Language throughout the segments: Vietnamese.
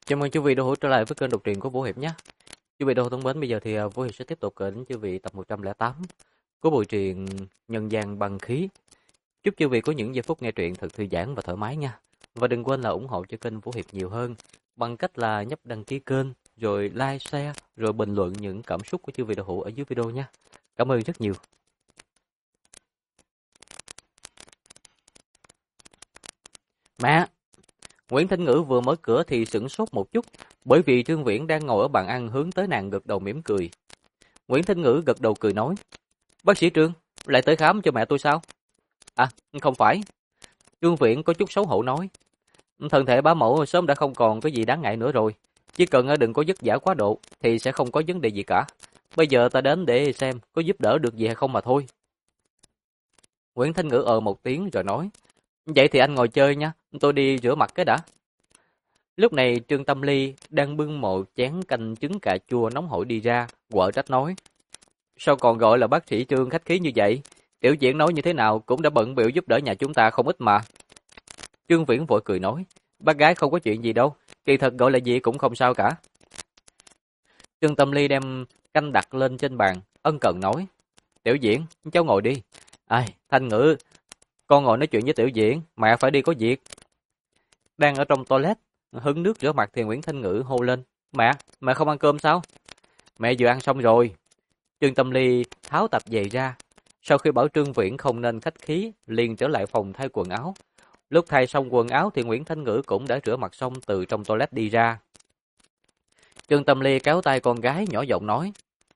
Chào mừng quý vị đã hữu trở lại với kênh đọc truyện của Vũ Hiệp nhé. Quý vị đã thân mến, bây giờ thì Vũ Hiệp sẽ tiếp tục gửi đến quý vị tập 108 của bộ truyện Nhân gian băng khí. Chúc quý vị có những giây phút nghe truyện thật thư giãn và thoải mái nha. Và đừng quên là ủng hộ cho kênh Vũ Hiệp nhiều hơn bằng cách là nhấp đăng ký kênh, rồi like, share, rồi bình luận những cảm xúc của quý vị đạo hữu ở dưới video nha. Cảm ơn rất nhiều. Mẹ! Nguyễn Thanh Ngữ vừa mở cửa thì sửng sốt một chút, bởi vì Trương Viễn đang ngồi ở bàn ăn hướng tới nàng gật đầu mỉm cười. Nguyễn Thanh Ngữ gật đầu cười nói: "Bác sĩ Trương, lại tới khám cho mẹ tôi sao?" "À, không phải." Trương Viễn có chút xấu hổ nói: "Thân thể bá mẫu sớm đã không còn có gì đáng ngại nữa rồi, chỉ cần đừng có vất vả quá độ thì sẽ không có vấn đề gì cả. Bây giờ ta đến để xem có giúp đỡ được gì hay không mà thôi." Nguyễn Thanh Ngữ một tiếng rồi nói: "Vậy thì anh ngồi chơi nha, tôi đi rửa mặt cái đã." Lúc này Trương Tâm Ly đang bưng một chén canh trứng cà chua nóng hổi đi ra, quở trách nói: "Sao còn gọi là bác sĩ Trương khách khí như vậy? Tiểu Diễn nói như thế nào cũng đã bận bịu giúp đỡ nhà chúng ta không ít mà." Trương Viễn vội cười nói: "Bác gái không có chuyện gì đâu, kỳ thật gọi là gì cũng không sao cả." Trương Tâm Ly đem canh đặt lên trên bàn, ân cần nói: "Tiểu Diễn, cháu ngồi đi." "Ai, Thanh Ngữ, con ngồi nói chuyện với Tiểu Diễn, mẹ phải đi có việc." Đang ở trong toilet, hứng nước rửa mặt thì Nguyễn Thanh Ngữ hô lên: Mẹ không ăn cơm sao?" "Mẹ vừa ăn xong rồi." Trương Tâm Ly tháo tập giày ra, sau khi bảo Trương Viễn không nên khách khí, liền trở lại phòng thay quần áo. Lúc thay xong quần áo thì Nguyễn Thanh Ngữ cũng đã rửa mặt xong từ trong toilet đi ra. Trương Tâm Ly kéo tay con gái nhỏ giọng nói: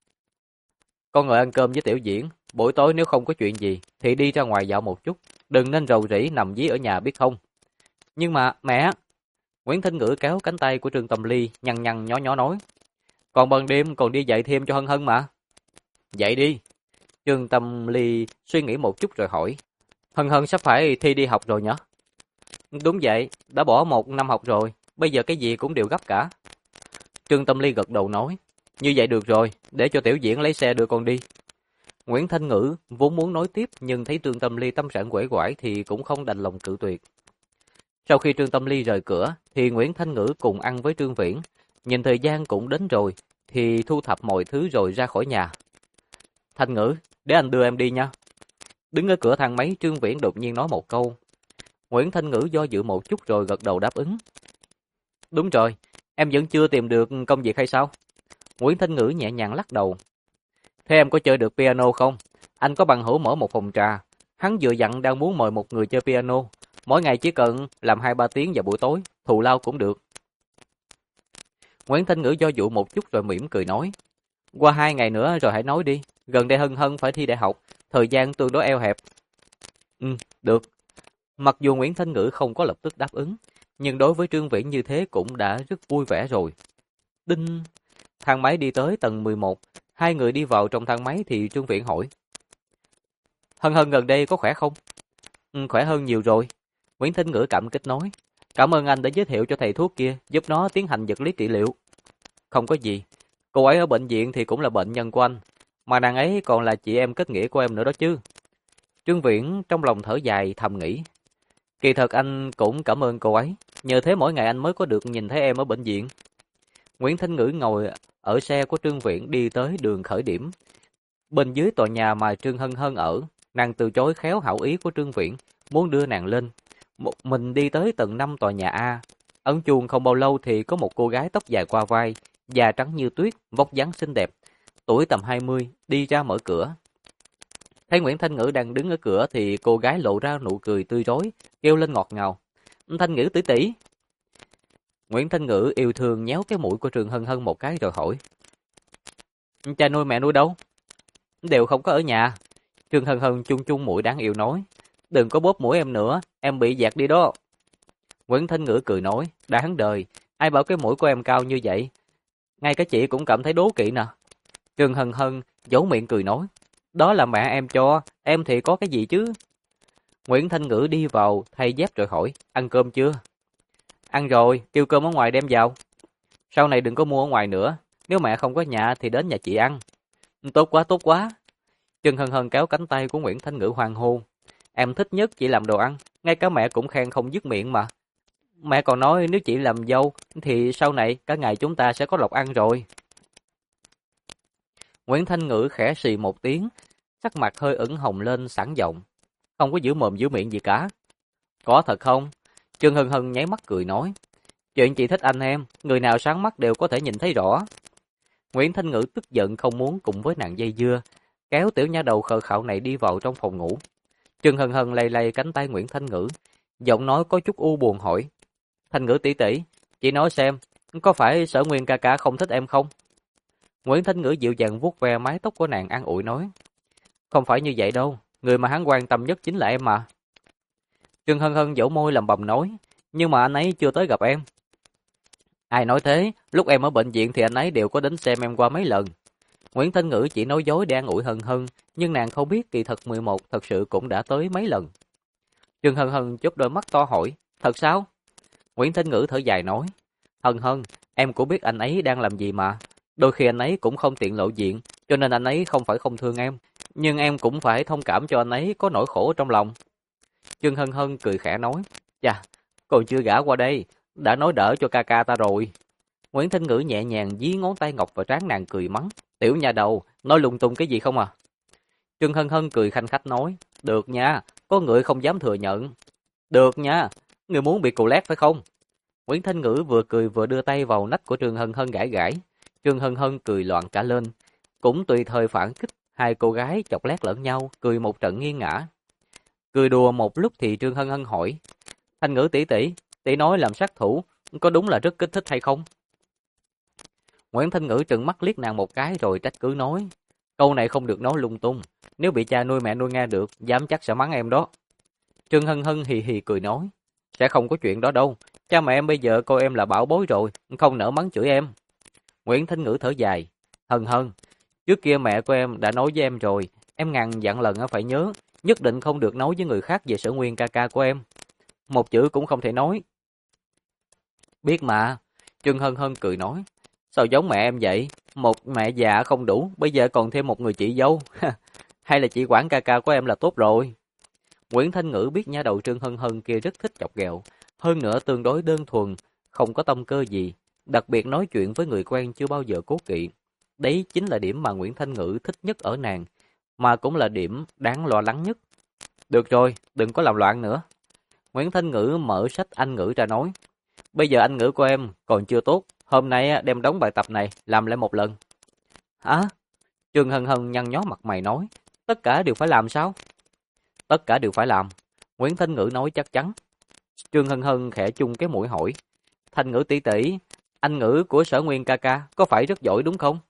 "Con ngồi ăn cơm với Tiểu Diễn, buổi tối nếu không có chuyện gì thì đi ra ngoài dạo một chút, đừng nên rầu rĩ nằm dí ở nhà biết không?" "Nhưng mà mẹ..." Nguyễn Thanh Ngữ kéo cánh tay của Trương Tâm Ly, nhăn nhăn nhó nhó nói: "Còn ban đêm còn đi dạy thêm cho Hân Hân mà." "Dạy đi." Trương Tâm Ly suy nghĩ một chút rồi hỏi: "Hân Hân sắp phải thi đi học rồi nhỉ?" "Đúng vậy, đã bỏ một năm học rồi, bây giờ cái gì cũng đều gấp cả." Trương Tâm Ly gật đầu nói: "Như vậy được rồi, để cho Tiểu Diễn lấy xe đưa con đi." Nguyễn Thanh Ngữ vốn muốn nói tiếp nhưng thấy Trương Tâm Ly tâm trạng uể oải thì cũng không đành lòng cự tuyệt. Sau khi Trương Tâm Ly rời cửa thì Nguyễn Thanh Ngữ cùng ăn với Trương Viễn, nhìn thời gian cũng đến rồi thì thu thập mọi thứ rồi ra khỏi nhà. "Thanh Ngữ, để anh đưa em đi nha." Đứng ở cửa thang máy, Trương Viễn đột nhiên nói một câu. Nguyễn Thanh Ngữ do dự một chút rồi gật đầu đáp ứng. "Đúng rồi, em vẫn chưa tìm được công việc hay sao?" Nguyễn Thanh Ngữ nhẹ nhàng lắc đầu. "Thế em có chơi được piano không? Anh có bằng hữu mở một phòng trà. Hắn vừa dặn đang muốn mời một người chơi piano. Mỗi ngày chỉ cần làm 2-3 tiếng vào buổi tối, thù lao cũng được." Nguyễn Thanh Ngữ do dự một chút rồi mỉm cười nói: "Qua 2 ngày nữa rồi hãy nói đi. Gần đây Hân Hân phải thi đại học, thời gian tương đối eo hẹp." Được." Mặc dù Nguyễn Thanh Ngữ không có lập tức đáp ứng, nhưng đối với Trương Viễn như thế cũng đã rất vui vẻ rồi. Đinh! Thang máy đi tới tầng 11, hai người đi vào trong thang máy thì Trương Viễn hỏi: "Hân Hân gần đây có khỏe không?" Khỏe hơn nhiều rồi." Nguyễn Thanh Ngữ cảm kích nói: "Cảm ơn anh đã giới thiệu cho thầy thuốc kia, giúp nó tiến hành vật lý trị liệu." "Không có gì, cô ấy ở bệnh viện thì cũng là bệnh nhân của anh, mà nàng ấy còn là chị em kết nghĩa của em nữa đó chứ." Trương Viễn trong lòng thở dài thầm nghĩ: kỳ thật anh cũng cảm ơn cô ấy, nhờ thế mỗi ngày anh mới có được nhìn thấy em ở bệnh viện. Nguyễn Thanh Ngữ ngồi ở xe của Trương Viễn đi tới đường khởi điểm. Bên dưới tòa nhà mà Trương Hân Hân ở, nàng từ chối khéo hảo ý của Trương Viễn, muốn đưa nàng lên. Một mình đi tới tầng 5 tòa nhà A. Ấn chuông không bao lâu thì có một cô gái tóc dài qua vai, da trắng như tuyết, vóc dáng xinh đẹp, tuổi tầm 20, đi ra mở cửa. Thấy Nguyễn Thanh Ngữ đang đứng ở cửa thì cô gái lộ ra nụ cười tươi rói, kêu lên ngọt ngào: "Thanh Ngữ tỷ tỷ." Nguyễn Thanh Ngữ yêu thương nhéo cái mũi của Trương Hân Hân một cái rồi hỏi: "Cha nuôi mẹ nuôi đâu?" "Đều không có ở nhà." Trương Hân Hân chung chung mũi đáng yêu nói: "Đừng có bóp mũi em nữa, em bị dạt đi đó." Nguyễn Thanh Ngữ cười nói: "Đáng đời, ai bảo cái mũi của em cao như vậy? Ngay cả chị cũng cảm thấy đố kỵ nè." Trương Hân Hân giấu miệng cười nói: "Đó là mẹ em cho, em thì có cái gì chứ?" Nguyễn Thanh Ngữ đi vào thay dép rồi hỏi: "Ăn cơm chưa?" "Ăn rồi, kêu cơm ở ngoài đem vào." "Sau này đừng có mua ở ngoài nữa, nếu mẹ không có nhà thì đến nhà chị ăn." Tốt quá, tốt quá." Trương Hân Hân kéo cánh tay của Nguyễn Thanh Ngữ hoan hô: "Em thích nhất chị làm đồ ăn, ngay cả mẹ cũng khen không dứt miệng mà." Mẹ còn nói nếu chị làm dâu thì sau này cả ngày chúng ta sẽ có lộc ăn rồi. Nguyễn Thanh Ngữ khẽ xì một tiếng, sắc mặt hơi ửng hồng lên sẵn giọng. Không có giữ mồm giữ miệng gì cả. Có thật không? Trương Hân Hân nháy mắt cười nói. Chuyện chị thích anh em, người nào sáng mắt đều có thể nhìn thấy rõ. Nguyễn Thanh Ngữ tức giận không muốn cùng với nàng dây dưa, kéo tiểu nha đầu khờ khạo này đi vào trong phòng ngủ. Trương Hân Hân lay lay cánh tay Nguyễn Thanh Ngữ, giọng nói có chút u buồn hỏi. Thanh Ngữ tỷ tỷ, chị nói xem, có phải Sở Nguyên ca ca không thích em không? Nguyễn Thanh Ngữ dịu dàng vuốt ve mái tóc của nàng an ủi nói. Không phải như vậy đâu, người mà hắn quan tâm nhất chính là em mà. Trương Hân Hân dẫu môi làm bầm nói, nhưng mà anh ấy chưa tới gặp em. Ai nói thế, lúc em ở bệnh viện thì anh ấy đều có đến xem em qua mấy lần. Nguyễn Thanh Ngữ chỉ nói dối để an ủi Hân Hân, nhưng nàng không biết kỳ thật 11 thật sự cũng đã tới mấy lần. Trương Hân Hân chớp đôi mắt to hỏi, thật sao? Nguyễn Thanh Ngữ thở dài nói, Hân Hân, em cũng biết anh ấy đang làm gì mà. Đôi khi anh ấy cũng không tiện lộ diện, cho nên anh ấy không phải không thương em. Nhưng em cũng phải thông cảm cho anh ấy có nỗi khổ trong lòng. Trương Hân Hân cười khẽ nói, chà, còn chưa gả qua đây, đã nói đỡ cho ca ca ta rồi. Nguyễn Thanh Ngữ nhẹ nhàng dí ngón tay ngọc vào trán nàng cười mắng, tiểu nhà đầu, nói lung tung cái gì không à? Trương Hân Hân cười khanh khách nói, được nha, có người không dám thừa nhận. Được nha, người muốn bị cù lét phải không? Nguyễn Thanh Ngữ vừa cười vừa đưa tay vào nách của Trương Hân Hân gãi gãi. Trương Hân Hân cười loạn cả lên, cũng tùy thời phản kích, hai cô gái chọc lét lẫn nhau, cười một trận nghiêng ngã. Cười đùa một lúc thì Trương Hân Hân hỏi, Thanh Ngữ tỷ tỷ, tỷ nói làm sát thủ, có đúng là rất kích thích hay không? Nguyễn Thanh Ngữ trừng mắt liếc nàng một cái rồi trách cứ nói, câu này không được nói lung tung, nếu bị cha nuôi mẹ nuôi nghe được, dám chắc sẽ mắng em đó. Trương Hân Hân hì hì cười nói, sẽ không có chuyện đó đâu, cha mẹ em bây giờ coi em là bảo bối rồi, không nỡ mắng chửi em. Nguyễn Thanh Ngữ thở dài, Hân Hân, trước kia mẹ của em đã nói với em rồi, em ngàn dặn lần phải nhớ, nhất định không được nói với người khác về Sở Nguyên ca ca của em. Một chữ cũng không thể nói. Biết mà, Trương Hân Hân cười nói, sao giống mẹ em vậy? Một mẹ già không đủ, bây giờ còn thêm một người chị dâu. Hay là chị quản ca ca của em là tốt rồi. Nguyễn Thanh Ngữ biết nha đầu Trương Hân Hân kia rất thích chọc ghẹo, hơn nữa tương đối đơn thuần, không có tâm cơ gì, đặc biệt nói chuyện với người quen chưa bao giờ cố kỵ. Đấy chính là điểm mà Nguyễn Thanh Ngữ thích nhất ở nàng, mà cũng là điểm đáng lo lắng nhất. Được rồi, đừng có làm loạn nữa. Nguyễn Thanh Ngữ mở sách Anh ngữ ra nói, bây giờ Anh ngữ của em còn chưa tốt, hôm nay đem đóng bài tập này làm lại một lần. Hả? Trương Hân Hân nhăn nhó mặt mày nói, tất cả đều phải làm sao? Tất cả đều phải làm. Nguyễn Thanh Ngữ nói chắc chắn. Trương Hân Hân khẽ chung cái mũi hỏi, Thanh Ngữ tỷ tỷ, Anh ngữ của Sở Nguyên ca ca có phải rất giỏi đúng không?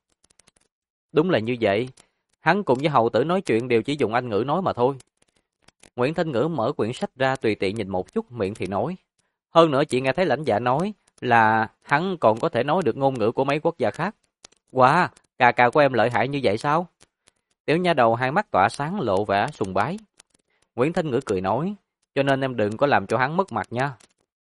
Đúng là như vậy, hắn cùng với hầu tử nói chuyện đều chỉ dùng Anh ngữ nói mà thôi. Nguyễn Thanh Ngữ mở quyển sách ra tùy tiện nhìn một chút, miệng thì nói, hơn nữa chị nghe thấy lãnh dạ nói là hắn còn có thể nói được ngôn ngữ của mấy quốc gia khác. Wow, ca ca của em lợi hại như vậy sao? Tiểu nha đầu hai mắt tỏa sáng lộ vẻ sùng bái. Nguyễn Thanh Ngữ cười nói, cho nên em đừng có làm cho hắn mất mặt nha.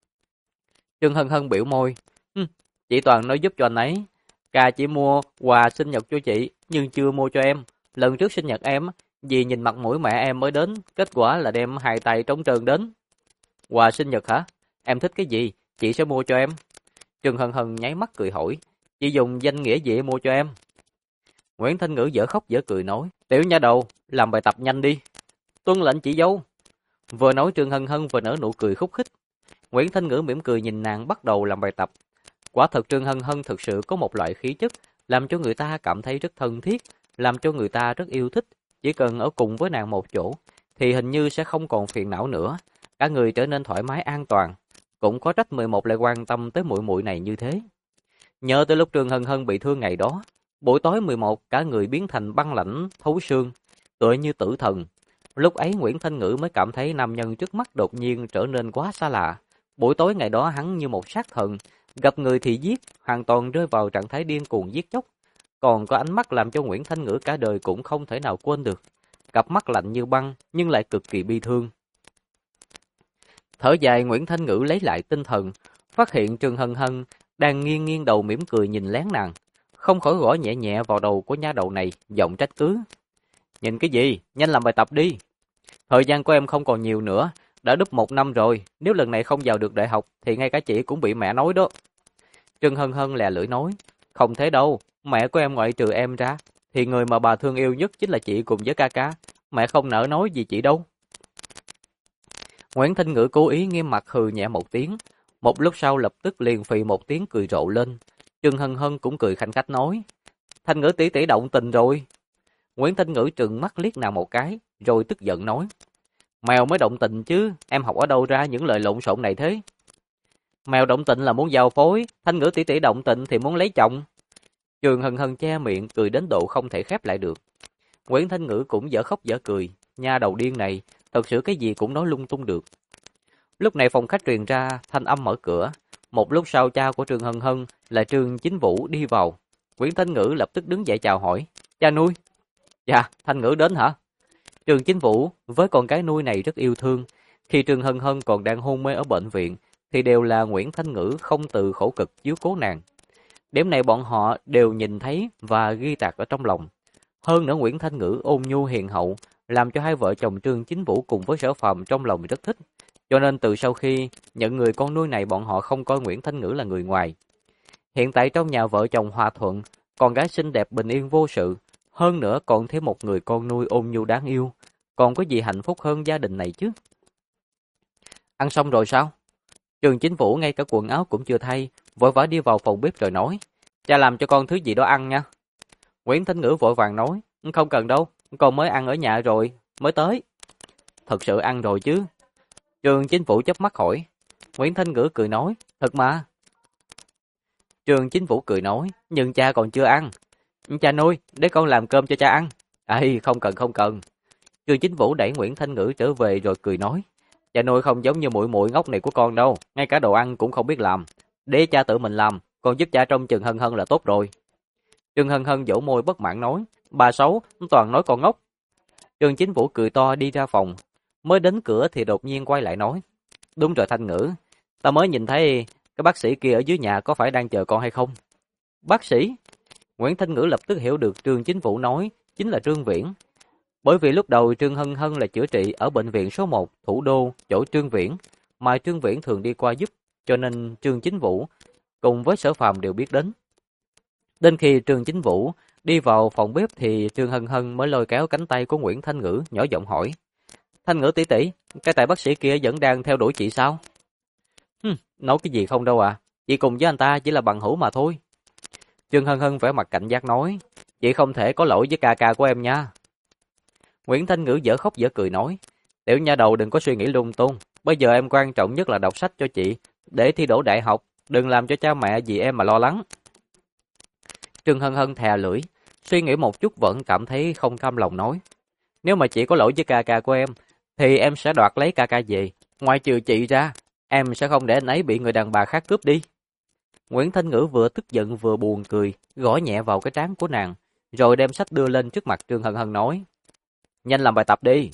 Trương Hân Hân biểu môi, chị toàn nói giúp cho anh ấy. Ca chỉ mua quà sinh nhật cho chị, nhưng chưa mua cho em. Lần trước sinh nhật em, vì nhìn mặt mũi mẹ em mới đến, kết quả là đem hai tay trống trơn đến. Quà sinh nhật hả? Em thích cái gì? Chị sẽ mua cho em. Trương Hân Hân nháy mắt cười hỏi, chị dùng danh nghĩa gì mua cho em? Nguyễn Thanh Ngữ dở khóc dở cười nói, tiểu nha đầu, làm bài tập nhanh đi. Tuân lệnh chị dâu. Vừa nói Trương Hân Hân vừa nở nụ cười khúc khích. Nguyễn Thanh Ngữ mỉm cười nhìn nàng bắt đầu làm bài tập. Quả thật Trương Hân Hân thực sự có một loại khí chất làm cho người ta cảm thấy rất thân thiết, làm cho người ta rất yêu thích. Chỉ cần ở cùng với nàng một chỗ thì hình như sẽ không còn phiền não nữa, cả người trở nên thoải mái an toàn. Cũng có trách 11 lại quan tâm tới muội muội này như thế. Nhớ tới lúc Trương Hân Hân bị thương ngày đó, buổi tối 11 cả người biến thành băng lãnh thấu xương, tựa như tử thần. Lúc ấy Nguyễn Thanh Ngữ mới cảm thấy nam nhân trước mắt đột nhiên trở nên quá xa lạ. Buổi tối ngày đó hắn như một sát thần, gặp người thì giết, hoàn toàn rơi vào trạng thái điên cuồng giết chóc. Còn có ánh mắt làm cho Nguyễn Thanh Ngữ cả đời cũng không thể nào quên được. Cặp mắt lạnh như băng nhưng lại cực kỳ bi thương. Thở dài Nguyễn Thanh Ngữ lấy lại tinh thần, phát hiện Trương Hân Hân đang nghiêng nghiêng đầu mỉm cười nhìn lén nàng. Không khỏi gõ nhẹ nhẹ vào đầu của nha đầu này, giọng trách cứ. Nhìn cái gì? Nhanh làm bài tập đi. Thời gian của em không còn nhiều nữa, đã đúp 1 năm rồi, nếu lần này không vào được đại học thì ngay cả chị cũng bị mẹ nói đó. Trương Hân Hân lè lưỡi nói, không thế đâu, mẹ của em ngoại trừ em ra, thì người mà bà thương yêu nhất chính là chị cùng với ca ca, mẹ không nỡ nói gì chị đâu. Nguyễn Thanh Ngữ cố ý nghiêm mặt hừ nhẹ một tiếng, một lúc sau lập tức liền phì một tiếng cười rộ lên. Trương Hân Hân cũng cười khanh khách nói, Thanh Ngữ tỷ tỷ động tình rồi. Nguyễn Thanh Ngữ trừng mắt liếc nàng một cái, rồi tức giận nói, mèo mới động tình chứ, em học ở đâu ra những lời lộn xộn này thế? Mèo động tình là muốn giao phối, Thanh Ngữ tỷ tỷ động tình thì muốn lấy chồng. Trương Hân Hân che miệng cười đến độ không thể khép lại được. Nguyễn Thanh Ngữ cũng dở khóc dở cười, nha đầu điên này, thật sự cái gì cũng nói lung tung được. Lúc này phòng khách truyền ra thanh âm mở cửa, một lúc sau cha của Trương Hân Hân là Trương Chính Vũ đi vào. Nguyễn Thanh Ngữ lập tức đứng dậy chào hỏi, cha nuôi. Dạ, Thanh Ngữ đến hả? Trương Chính Vũ với con gái nuôi này rất yêu thương, khi Trương Hân Hân còn đang hôn mê ở bệnh viện thì đều là Nguyễn Thanh Ngữ không từ khổ cực chiếu cố nàng. Điểm này bọn họ đều nhìn thấy và ghi tạc ở trong lòng. Hơn nữa Nguyễn Thanh Ngữ ôn nhu hiền hậu, làm cho hai vợ chồng Trương Chính Vũ cùng với Sở Phàm trong lòng rất thích. Cho nên từ sau khi nhận người con nuôi này, bọn họ không coi Nguyễn Thanh Ngữ là người ngoài. Hiện tại trong nhà vợ chồng hòa thuận, con gái xinh đẹp bình yên vô sự, hơn nữa còn thêm một người con nuôi ôn nhu đáng yêu, còn có gì hạnh phúc hơn gia đình này chứ? Ăn xong rồi sao? Trương Chính Vũ ngay cả quần áo cũng chưa thay, vội vã đi vào phòng bếp rồi nói, cha làm cho con thứ gì đó ăn nha. Nguyễn Thanh Ngữ vội vàng nói, không cần đâu, con mới ăn ở nhà rồi, mới tới. Thật sự ăn rồi chứ? Trương Chính Vũ chớp mắt hỏi. Nguyễn Thanh Ngữ cười nói, thật mà. Trương Chính Vũ cười nói, nhưng cha còn chưa ăn. Cha nuôi, để con làm cơm cho cha ăn. Không cần không cần. Trương Chính Vũ đẩy Nguyễn Thanh Ngữ trở về rồi cười nói, cha nuôi không giống như muội muội ngốc này của con đâu, ngay cả đồ ăn cũng không biết làm. Để cha tự mình làm, con giúp cha trông chừng Hân Hân là tốt rồi. Trương Hân Hân dỗ môi bất mãn nói, bà xấu, toàn nói con ngốc. Trương Chính Vũ cười to đi ra phòng, mới đến cửa thì đột nhiên quay lại nói, đúng rồi Thanh Ngữ, ta mới nhìn thấy cái bác sĩ kia ở dưới nhà có phải đang chờ con hay không? Bác sĩ? Nguyễn Thanh Ngữ lập tức hiểu được Trương Chính Vũ nói chính là Trương Viễn. Bởi vì lúc đầu Trương Hân Hân là chữa trị ở bệnh viện số 1 thủ đô chỗ Trương Viễn, mà Trương Viễn thường đi qua giúp, cho nên Trương Chính Vũ cùng với Sở Phàm đều biết đến. Đến khi Trương Chính Vũ đi vào phòng bếp thì Trương Hân Hân mới lôi kéo cánh tay của Nguyễn Thanh Ngữ nhỏ giọng hỏi, Thanh Ngữ tỷ tỷ, cái tài bác sĩ kia vẫn đang theo đuổi chị sao? Nói cái gì không đâu à, chị cùng với anh ta chỉ là bằng hữu mà thôi. Trương Hân Hân vẻ mặt cảnh giác nói, chị không thể có lỗi với ca ca của em nha. Nguyễn Thanh Ngữ dở khóc dở cười nói, tiểu nha đầu đừng có suy nghĩ lung tung, bây giờ em quan trọng nhất là đọc sách cho chị, để thi đỗ đại học, đừng làm cho cha mẹ vì em mà lo lắng. Trương Hân Hân thè lưỡi, suy nghĩ một chút vẫn cảm thấy không cam lòng nói, nếu mà chị có lỗi với ca ca của em, thì em sẽ đoạt lấy ca ca về, ngoài trừ chị ra, em sẽ không để anh ấy bị người đàn bà khác cướp đi. Nguyễn Thanh Ngữ vừa tức giận vừa buồn cười, gõ nhẹ vào cái trán của nàng, rồi đem sách đưa lên trước mặt Trương Hân Hân nói, nhanh làm bài tập đi.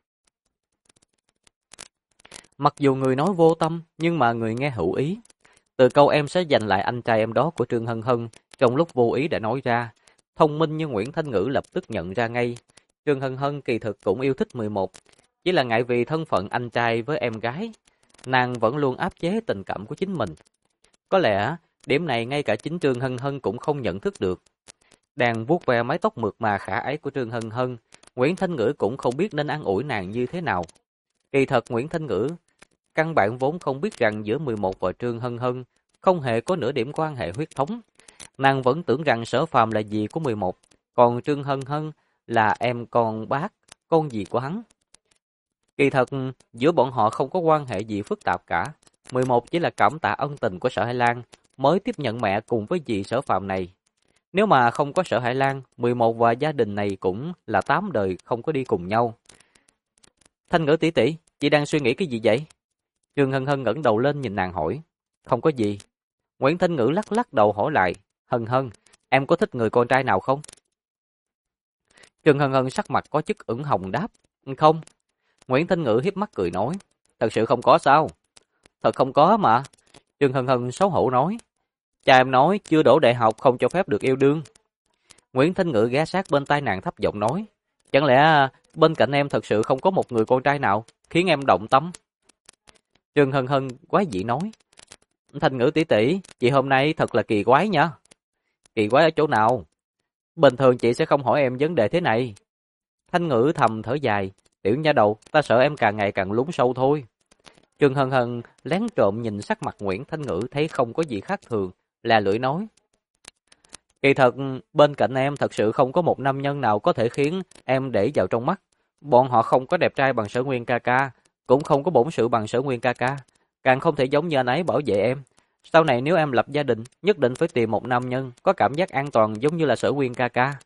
Mặc dù người nói vô tâm, nhưng mà người nghe hữu ý. Từ câu em sẽ giành lại anh trai em đó của Trương Hân Hân, trong lúc vô ý đã nói ra, thông minh như Nguyễn Thanh Ngữ lập tức nhận ra ngay. Trương Hân Hân kỳ thực cũng yêu thích 11, chỉ là ngại vì thân phận anh trai với em gái, nàng vẫn luôn áp chế tình cảm của chính mình. Có lẽ, điểm này ngay cả chính Trương Hân Hân cũng không nhận thức được. Đang vuốt ve mái tóc mượt mà khả ái của Trương Hân Hân, Nguyễn Thanh Ngữ cũng không biết nên an ủi nàng như thế nào. Kỳ thật Nguyễn Thanh Ngữ căn bản vốn không biết rằng giữa 11 và Trương Hân Hân không hề có nửa điểm quan hệ huyết thống. Nàng vẫn tưởng rằng Sở Phàm là dì của 11, còn Trương Hân Hân là em con bác, con dì của hắn. Kỳ thật, giữa bọn họ không có quan hệ gì phức tạp cả. 11 chỉ là cảm tạ ân tình của Sở Hải Lan mới tiếp nhận mẹ cùng với dì Sở Phàm này. Nếu mà không có Sở Hải Lan, 11 và gia đình này cũng là 8 đời không có đi cùng nhau. Thanh Ngữ tỷ tỷ, chị đang suy nghĩ cái gì vậy? Trương Hân Hân ngẩng đầu lên nhìn nàng hỏi. Không có gì. Nguyễn Thanh Ngữ lắc lắc đầu hỏi lại. Hân Hân, em có thích người con trai nào không? Trương Hân Hân sắc mặt có chút ửng hồng đáp. Không. Nguyễn Thanh Ngữ hiếp mắt cười nói. Thật sự không có sao? Thật không có mà. Trương Hân Hân xấu hổ nói. Cha em nói chưa đỗ đại học không cho phép được yêu đương. Nguyễn Thanh Ngữ ghé sát bên tai nàng thấp giọng nói. Chẳng lẽ bên cạnh em thật sự không có một người con trai nào khiến em động tâm? Trương Hân Hân quái dị nói. Thanh Ngữ tỷ tỷ, chị hôm nay thật là kỳ quái nha. Kỳ quái ở chỗ nào? Bình thường chị sẽ không hỏi em vấn đề thế này. Thanh Ngữ thầm thở dài. Tiểu nha đầu, ta sợ em càng ngày càng lún sâu thôi. Trương Hân Hân lén trộm nhìn sắc mặt Nguyễn Thanh Ngữ thấy không có gì khác thường, là lưỡi nói. Kỳ thật, bên cạnh em thật sự không có một nam nhân nào có thể khiến em để vào trong mắt. Bọn họ không có đẹp trai bằng Sở Nguyên ca ca, cũng không có bổn sự bằng Sở Nguyên ca ca, càng không thể giống như anh ấy bảo vệ em. Sau này nếu em lập gia đình, nhất định phải tìm một nam nhân có cảm giác an toàn giống như là Sở Nguyên ca ca.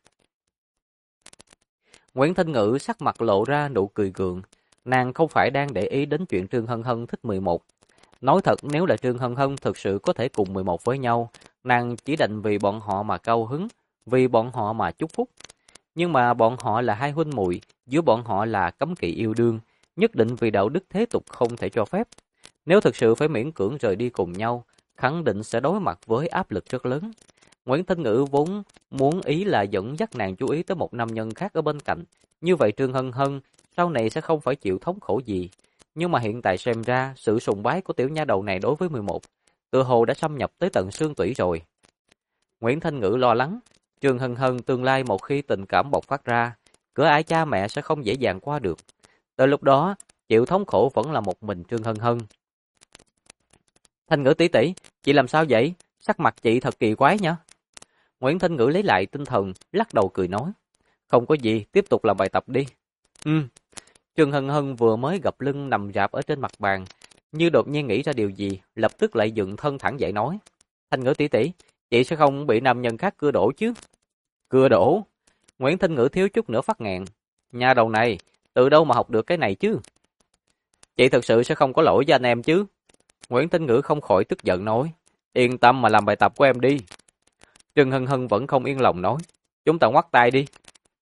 Nguyễn Thanh Ngữ sắc mặt lộ ra nụ cười gượng, nàng không phải đang để ý đến chuyện Trương Hân Hân thích 11. Nói thật, nếu là Trương Hân Hân thực sự có thể cùng 11 với nhau, nàng chỉ định vì bọn họ mà cao hứng, vì bọn họ mà chúc phúc. Nhưng mà bọn họ là hai huynh muội, giữa bọn họ là cấm kỵ yêu đương, nhất định vì đạo đức thế tục không thể cho phép. Nếu thực sự phải miễn cưỡng rời đi cùng nhau, khẳng định sẽ đối mặt với áp lực rất lớn. Nguyễn Thanh Ngữ vốn muốn ý là dẫn dắt nàng chú ý tới một nam nhân khác ở bên cạnh, như vậy Trương Hân Hân sau này sẽ không phải chịu thống khổ gì. Nhưng mà hiện tại xem ra, sự sùng bái của tiểu nha đầu này đối với 11, tự hồ đã xâm nhập tới tận xương tủy rồi. Nguyễn Thanh Ngữ lo lắng, Trương Hân Hân tương lai một khi tình cảm bộc phát ra, cửa ải cha mẹ sẽ không dễ dàng qua được. Tới lúc đó, chịu thống khổ vẫn là một mình Trương Hân Hân. Thanh Ngữ tỷ tỷ, chị làm sao vậy? Sắc mặt chị thật kỳ quái nhá. Nguyễn Thanh Ngữ lấy lại tinh thần, lắc đầu cười nói. Không có gì, tiếp tục làm bài tập đi. Trương Hân Hân vừa mới gập lưng nằm rạp ở trên mặt bàn, như đột nhiên nghĩ ra điều gì, lập tức lại dựng thân thẳng dậy nói. Thanh Ngữ tỷ tỷ, chị sẽ không bị nam nhân khác cưa đổ chứ? Cưa đổ? Nguyễn Thanh Ngữ thiếu chút nữa phát nghẹn. Nhà đầu này, từ đâu mà học được cái này chứ? Chị thật sự sẽ không có lỗi với anh em chứ? Nguyễn Thanh Ngữ không khỏi tức giận nói. Yên tâm mà làm bài tập của em đi. Trương Hân Hân vẫn không yên lòng nói. Chúng ta ngoắt tay đi.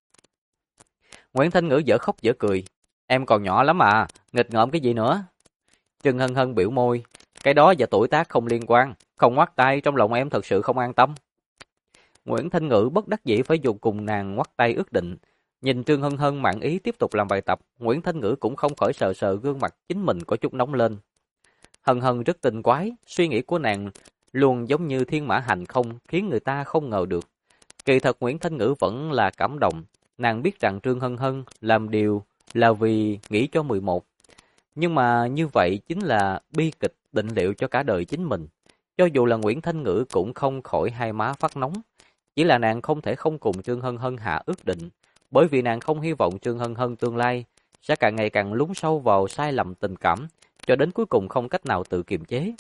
Nguyễn Thanh Ngữ dở khóc dở cười. Em còn nhỏ lắm à, nghịch ngợm cái gì nữa? Trương Hân Hân biểu môi. Cái đó và tuổi tác không liên quan. Không ngoắt tay trong lòng em thật sự không an tâm. Nguyễn Thanh Ngữ bất đắc dĩ phải dùng cùng nàng ngoắt tay ước định. Nhìn Trương Hân Hân mạn ý tiếp tục làm bài tập, Nguyễn Thanh Ngữ cũng không khỏi sờ sờ gương mặt chính mình có chút nóng lên. Hân Hân rất tinh quái, suy nghĩ của nàng luôn giống như thiên mã hành không, khiến người ta không ngờ được. Kỳ thật Nguyễn Thanh Ngữ vẫn là cảm động, nàng biết rằng Trương Hân Hân làm điều là vì nghĩ cho 11. Nhưng mà như vậy chính là bi kịch định liệu cho cả đời chính mình. Cho dù là Nguyễn Thanh Ngữ cũng không khỏi hai má phát nóng. Chỉ là nàng không thể không cùng Trương Hân Hân hạ ước định, bởi vì nàng không hy vọng Trương Hân Hân tương lai sẽ càng ngày càng lún sâu vào sai lầm tình cảm, cho đến cuối cùng không cách nào tự kiềm chế.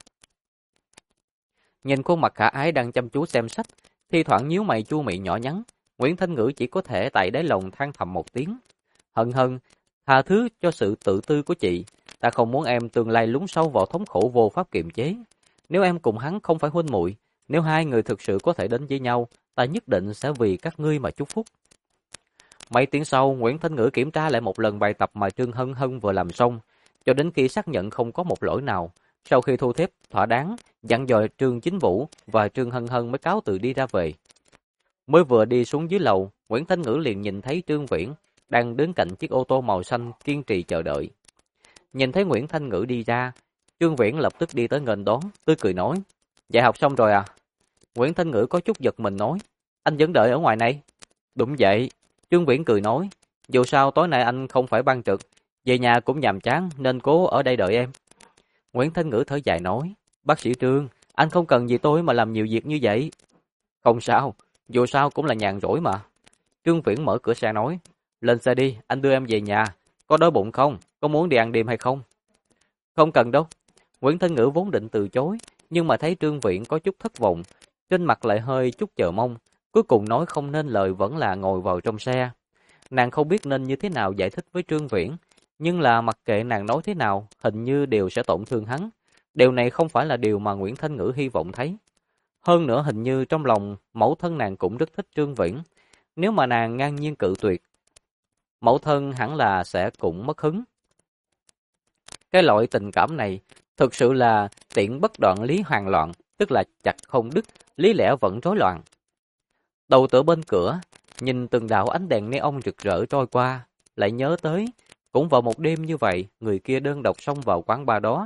Nhìn khuôn mặt khả ái đang chăm chú xem sách, thi thoảng nhíu mày chu mị nhỏ nhắn, Nguyễn Thanh Ngữ chỉ có thể tại đáy lòng than thầm một tiếng. Hân Hân, tha thứ cho sự tự tư của chị, ta không muốn em tương lai lún sâu vào thống khổ vô pháp kiềm chế. Nếu em cùng hắn không phải huynh muội, nếu hai người thực sự có thể đến với nhau, ta nhất định sẽ vì các ngươi mà chúc phúc. Mấy tiếng sau, Nguyễn Thanh Ngữ kiểm tra lại một lần bài tập mà Trương Hân Hân vừa làm xong, cho đến khi xác nhận không có một lỗi nào. Sau khi thu xếp thỏa đáng, dặn dò Trương Chính Vũ và Trương Hân Hân mới cáo từ đi ra về. Mới vừa đi xuống dưới lầu, Nguyễn Thanh Ngữ liền nhìn thấy Trương Viễn đang đứng cạnh chiếc ô tô màu xanh kiên trì chờ đợi. Nhìn thấy Nguyễn Thanh Ngữ đi ra, Trương Viễn lập tức đi tới nghênh đón, tươi cười nói: "Dạy học xong rồi à?" Nguyễn Thanh Ngữ có chút giật mình nói: "Anh vẫn đợi ở ngoài này?" "Đúng vậy." Trương Viễn cười nói: "Dù sao tối nay anh không phải ban trực, về nhà cũng nhàm chán nên cố ở đây đợi em." Nguyễn Thanh Ngữ thở dài nói: "Bác sĩ Trương, anh không cần vì tôi mà làm nhiều việc như vậy." "Không sao, dù sao cũng là nhàn rỗi mà." Trương Viễn mở cửa xe nói: "Lên xe đi, anh đưa em về nhà. Có đói bụng không? Có muốn đi ăn đêm hay không?" "Không cần đâu." Nguyễn Thanh Ngữ vốn định từ chối, nhưng mà thấy Trương Viễn có chút thất vọng, trên mặt lại hơi chút chờ mong, cuối cùng nói không nên lời vẫn là ngồi vào trong xe. Nàng không biết nên như thế nào giải thích với Trương Viễn, nhưng là mặc kệ nàng nói thế nào, hình như đều sẽ tổn thương hắn. Điều này không phải là điều mà Nguyễn Thanh Ngữ hy vọng thấy. Hơn nữa hình như trong lòng mẫu thân nàng cũng rất thích Trương Viễn. Nếu mà nàng ngang nhiên cự tuyệt, mẫu thân hẳn là sẽ cũng mất hứng. Cái loại tình cảm này thực sự là tiện bất đoạn lý hoàn loạn, tức là chặt không đứt, lý lẽ vẫn rối loạn. Đầu tựa bên cửa, nhìn từng đạo ánh đèn neon rực rỡ trôi qua, lại nhớ tới, cũng vào một đêm như vậy, người kia đơn độc xông vào quán bar đó,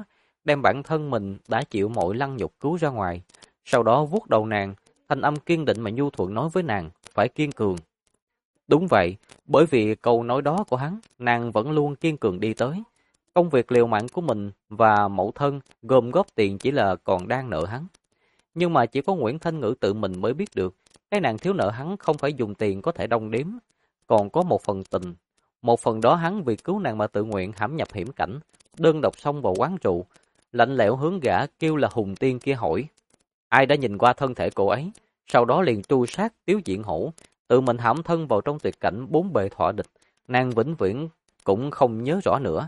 đem bản thân mình đã chịu mọi lăng nhục cứu ra ngoài. Sau đó vuốt đầu nàng, thanh âm kiên định mà nhu thuận nói với nàng, phải kiên cường. Đúng vậy, bởi vì câu nói đó của hắn, nàng vẫn luôn kiên cường đi tới. Công việc liều mạng của mình và mẫu thân gom góp tiền chỉ là còn đang nợ hắn. Nhưng mà chỉ có Nguyễn Thanh Ngữ tự mình mới biết được, cái nàng thiếu nợ hắn không phải dùng tiền có thể đong đếm, còn có một phần tình. Một phần đó hắn vì cứu nàng mà tự nguyện hãm nhập hiểm cảnh, đơn độc xông vào quán rượu, lạnh lẽo hướng gã kêu là Hùng Tiên kia hỏi. Ai đã nhìn qua thân thể cô ấy, sau đó liền tru sát Tiếu Diện Hổ, tự mình hãm thân vào trong tuyệt cảnh bốn bề thọ địch, nàng vĩnh viễn cũng không nhớ rõ nữa.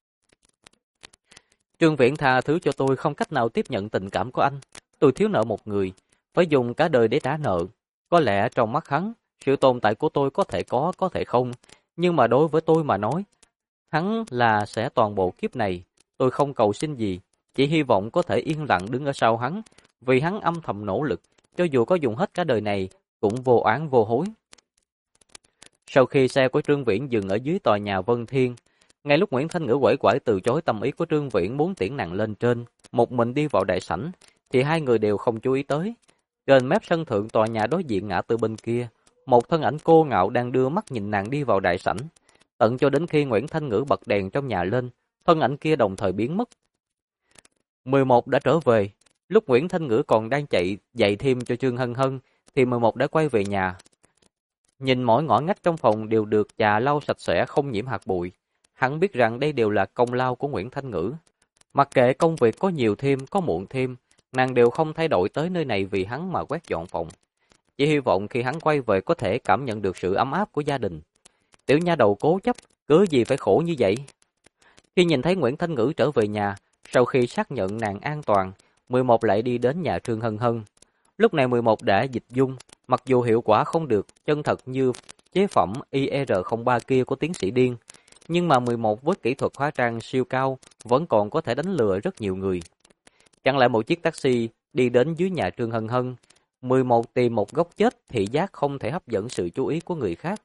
Trương Viễn tha thứ cho tôi không cách nào tiếp nhận tình cảm của anh. Tôi thiếu nợ một người, phải dùng cả đời để trả nợ. Có lẽ trong mắt hắn, sự tồn tại của tôi có thể không. Nhưng mà đối với tôi mà nói, hắn là sẽ toàn bộ kiếp này. Tôi không cầu xin gì, chỉ hy vọng có thể yên lặng đứng ở sau hắn. Vì hắn âm thầm nỗ lực, cho dù có dùng hết cả đời này, cũng vô oán vô hối. Sau khi xe của Trương Viễn dừng ở dưới tòa nhà Vân Thiên, ngay lúc Nguyễn Thanh Ngữ quẩy quải từ chối tâm ý của Trương Viễn muốn tiễn nàng lên trên, một mình đi vào đại sảnh, thì hai người đều không chú ý tới. Trên mép sân thượng tòa nhà đối diện ngã tư bên kia, một thân ảnh cô ngạo đang đưa mắt nhìn nàng đi vào đại sảnh. Tận cho đến khi Nguyễn Thanh Ngữ bật đèn trong nhà lên, thân ảnh kia đồng thời biến mất. 11 đã trở về. Lúc Nguyễn Thanh Ngữ còn đang chạy dạy thêm cho Trương Hân Hân, thì 11 đã quay về nhà. Nhìn mỗi ngõ ngách trong phòng đều được chà lau sạch sẽ không nhiễm hạt bụi. Hắn biết rằng đây đều là công lao của Nguyễn Thanh Ngữ. Mặc kệ công việc có nhiều thêm, có muộn thêm, nàng đều không thay đổi tới nơi này vì hắn mà quét dọn phòng. Chỉ hy vọng khi hắn quay về có thể cảm nhận được sự ấm áp của gia đình. Tiểu nha đầu cố chấp, cớ gì phải khổ như vậy? Khi nhìn thấy Nguyễn Thanh Ngữ trở về nhà, sau khi xác nhận nàng an toàn, 11 lại đi đến nhà Trương Hân Hân. Lúc này 11 đã dịch dung, mặc dù hiệu quả không được chân thật như chế phẩm IR03 kia của tiến sĩ Điên, nhưng mà 11 với kỹ thuật hóa trang siêu cao vẫn còn có thể đánh lừa rất nhiều người. Chặn lại một chiếc taxi đi đến dưới nhà Trương Hân Hân, 11 tìm một góc chết thị giác không thể hấp dẫn sự chú ý của người khác.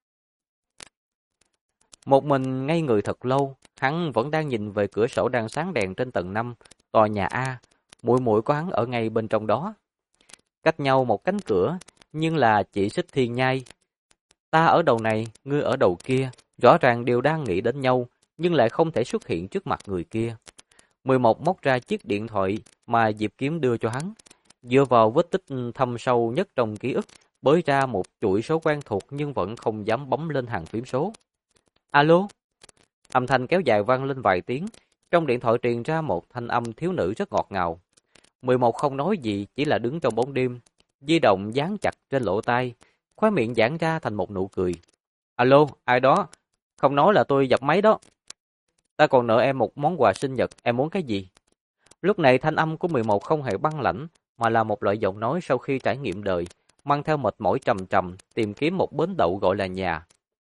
Một mình ngây người thật lâu, hắn vẫn đang nhìn về cửa sổ đang sáng đèn trên tầng 5, tòa nhà A, muội muội của hắn ở ngay bên trong đó. Cách nhau một cánh cửa, nhưng là chỉ xích thiên nhai. Ta ở đầu này, ngươi ở đầu kia, rõ ràng đều đang nghĩ đến nhau, nhưng lại không thể xuất hiện trước mặt người kia. 11 móc ra chiếc điện thoại mà Diệp Kiếm đưa cho hắn, dựa vào vết tích thâm sâu nhất trong ký ức, bới ra một chuỗi số quen thuộc nhưng vẫn không dám bấm lên hàng phím số. Alo? Âm thanh kéo dài vang lên vài tiếng, trong điện thoại truyền ra một thanh âm thiếu nữ rất ngọt ngào. 11 không nói gì, chỉ là đứng trong bóng đêm, di động dán chặt trên lỗ tai, khóe miệng giãn ra thành một nụ cười. Alo, ai đó? Không nói là tôi dập máy đó. Ta còn nợ em một món quà sinh nhật, em muốn cái gì? Lúc này thanh âm của 11 không hề băng lãnh, mà là một loại giọng nói sau khi trải nghiệm đời, mang theo mệt mỏi trầm trầm, tìm kiếm một bến đậu gọi là nhà.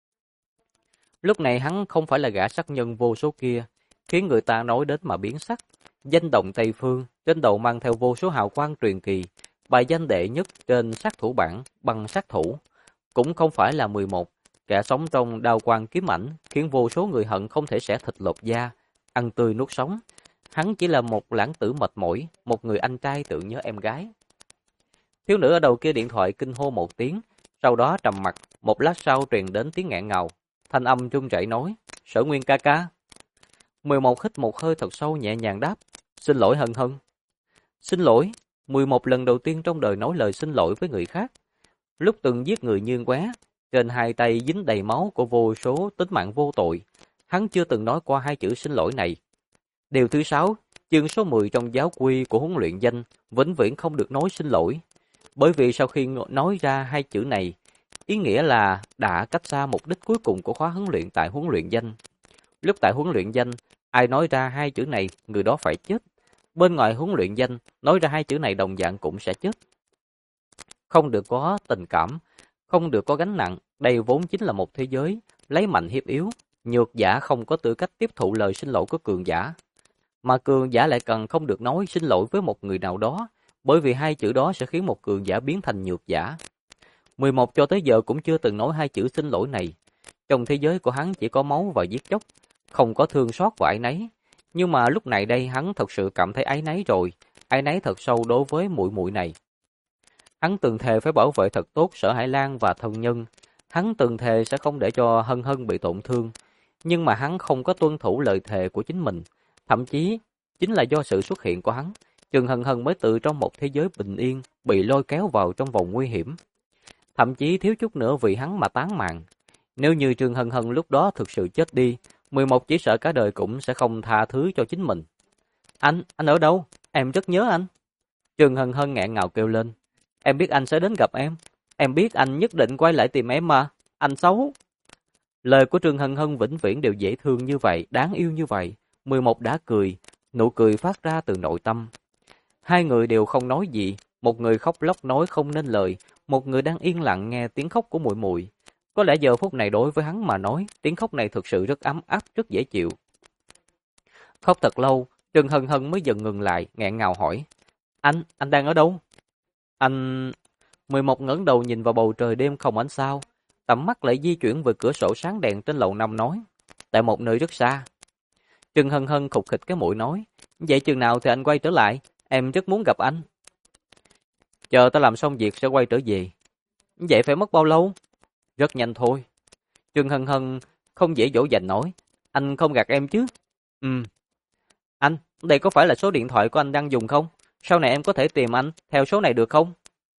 Lúc này hắn không phải là gã sát nhân vô số kia, khiến người ta nói đến mà biến sắc. Danh động Tây Phương, trên đầu mang theo vô số hào quang truyền kỳ, bài danh đệ nhất trên sát thủ bảng, bằng sát thủ. Cũng không phải là 11, kẻ sống trong đao quang kiếm ảnh, khiến vô số người hận không thể xẻ thịt lột da, ăn tươi nuốt sống. Hắn chỉ là một lãng tử mệt mỏi, một người anh trai tự nhớ em gái. Thiếu nữ ở đầu kia điện thoại kinh hô một tiếng, sau đó trầm mặt, một lát sau truyền đến tiếng nghẹn ngào. Thanh âm run rẩy nói, Sở Nguyên ca ca. 11 hít một hơi thật sâu nhẹ nhàng đáp, xin lỗi Hân Hân. Xin lỗi, 11 lần đầu tiên trong đời nói lời xin lỗi với người khác. Lúc từng giết người nhương quá, trên hai tay dính đầy máu của vô số tính mạng vô tội, hắn chưa từng nói qua hai chữ xin lỗi này. Điều thứ 6, chương số 10 trong giáo quy của huấn luyện danh, vĩnh viễn không được nói xin lỗi. Bởi vì sau khi nói ra hai chữ này, ý nghĩa là đã cách xa mục đích cuối cùng của khóa huấn luyện tại huấn luyện danh. Lúc tại huấn luyện danh, ai nói ra hai chữ này, người đó phải chết. Bên ngoài huấn luyện danh, nói ra hai chữ này đồng dạng cũng sẽ chết. Không được có tình cảm, không được có gánh nặng, đây vốn chính là một thế giới, lấy mạnh hiếp yếu, nhược giả không có tư cách tiếp thụ lời xin lỗi của cường giả. Mà cường giả lại cần không được nói xin lỗi với một người nào đó, bởi vì hai chữ đó sẽ khiến một cường giả biến thành nhược giả. 11 cho tới giờ cũng chưa từng nói hai chữ xin lỗi này. Trong thế giới của hắn chỉ có máu và giết chóc, không có thương xót và áy náy. Nhưng mà lúc này đây hắn thật sự cảm thấy áy náy rồi, áy náy thật sâu đối với muội muội này. Hắn từng thề phải bảo vệ thật tốt Sở Hải Lan và thân nhân, hắn từng thề sẽ không để cho Hân Hân bị tổn thương, nhưng mà hắn không có tuân thủ lời thề của chính mình, thậm chí chính là do sự xuất hiện của hắn, Trương Hân Hân mới từ trong một thế giới bình yên bị lôi kéo vào trong vòng nguy hiểm, thậm chí thiếu chút nữa vì hắn mà tán mạng. Nếu như Trương Hân Hân lúc đó thực sự chết đi, 11 chỉ sợ cả đời cũng sẽ không tha thứ cho chính mình. Anh ở đâu? Em rất nhớ anh. Trương Hân Hân nghẹn ngào kêu lên. Em biết anh sẽ đến gặp em biết anh nhất định quay lại tìm em mà, anh xấu. Lời của Trương Hân Hân vĩnh viễn đều dễ thương như vậy, đáng yêu như vậy. 11 đã cười, nụ cười phát ra từ nội tâm. Hai người đều không nói gì, một người khóc lóc nói không nên lời, một người đang yên lặng nghe tiếng khóc của muội muội. Có lẽ giờ phút này đối với hắn mà nói, tiếng khóc này thực sự rất ấm áp, rất dễ chịu. Khóc thật lâu, Trương Hân Hân mới dần ngừng lại, nghẹn ngào hỏi. Anh đang ở đâu? Anh... 11 ngẩng đầu nhìn vào bầu trời đêm không ánh sao, tầm mắt lại di chuyển về cửa sổ sáng đèn trên lầu 5 nói. Tại một nơi rất xa. Trương Hân Hân khục khịch cái mũi nói. Vậy chừng nào thì anh quay trở lại? Em rất muốn gặp anh. Chờ ta làm xong việc sẽ quay trở về. Vậy phải mất bao lâu? Rất nhanh thôi. Trương Hân Hân không dễ dỗ dành nói. Anh không gạt em chứ? Anh, đây có phải là số điện thoại của anh đang dùng không? Sau này em có thể tìm anh theo số này được không?